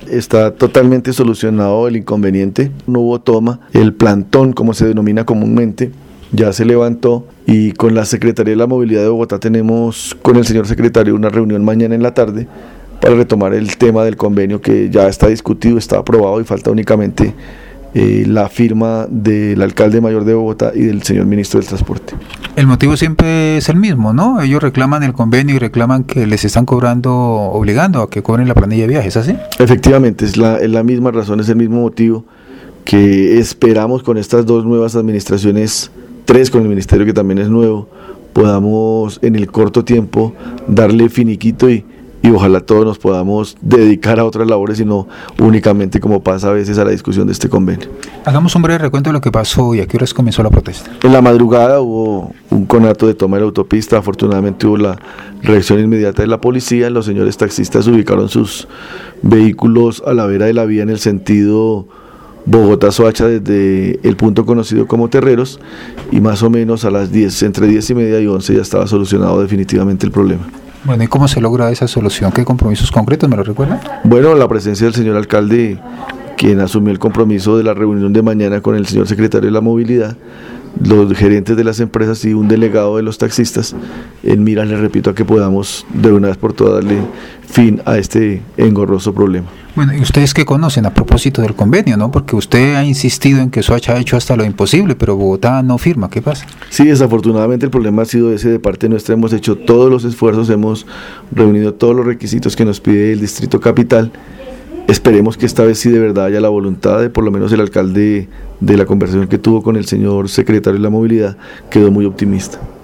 está totalmente solucionado el inconveniente, no hubo toma, el plantón, como se denomina comúnmente, ya se levantó y con la Secretaría de la Movilidad de Bogotá tenemos con el señor secretario una reunión mañana en la tarde para retomar el tema del convenio que ya está discutido, está aprobado y falta únicamente la firma del alcalde mayor de Bogotá y del señor ministro del Transporte. El motivo siempre es el mismo, ¿no? Ellos reclaman el convenio y reclaman que les están cobrando, obligando a que cobren la planilla de viajes, ¿así? Efectivamente, es la misma razón, es el mismo motivo que esperamos con estas dos nuevas administraciones, 3 con el ministerio que también es nuevo, podamos en el corto tiempo darle finiquito y ojalá todos nos podamos dedicar a otras labores y no únicamente como pasa a veces a la discusión de este convenio. Hagamos un breve recuento de lo que pasó y a qué horas comenzó la protesta. En la madrugada hubo un conato de toma de la autopista, afortunadamente hubo la reacción inmediata de la policía, los señores taxistas ubicaron sus vehículos a la vera de la vía en el sentido Bogotá-Soacha desde el punto conocido como Terreros y más o menos a las 10, entre 10:30 y 11 ya estaba solucionado definitivamente el problema. Bueno, ¿y cómo se logra esa solución? ¿Qué compromisos concretos me lo recuerda? Bueno, la presencia del señor alcalde, quien asumió el compromiso de la reunión de mañana con el señor secretario de la Movilidad, los gerentes de las empresas y un delegado de los taxistas, en mira, les repito, a que podamos de una vez por todas darle fin a este engorroso problema. Bueno, ¿y ustedes qué conocen a propósito del convenio, no? Porque usted ha insistido en que Soacha ha hecho hasta lo imposible, pero Bogotá no firma. ¿Qué pasa? Sí, desafortunadamente el problema ha sido ese de parte nuestra. Hemos hecho todos los esfuerzos, hemos reunido todos los requisitos que nos pide el Distrito Capital. Esperemos que esta vez sí de verdad haya la voluntad de, por lo menos el alcalde de la conversación que tuvo con el señor secretario de la Movilidad, quedó muy optimista.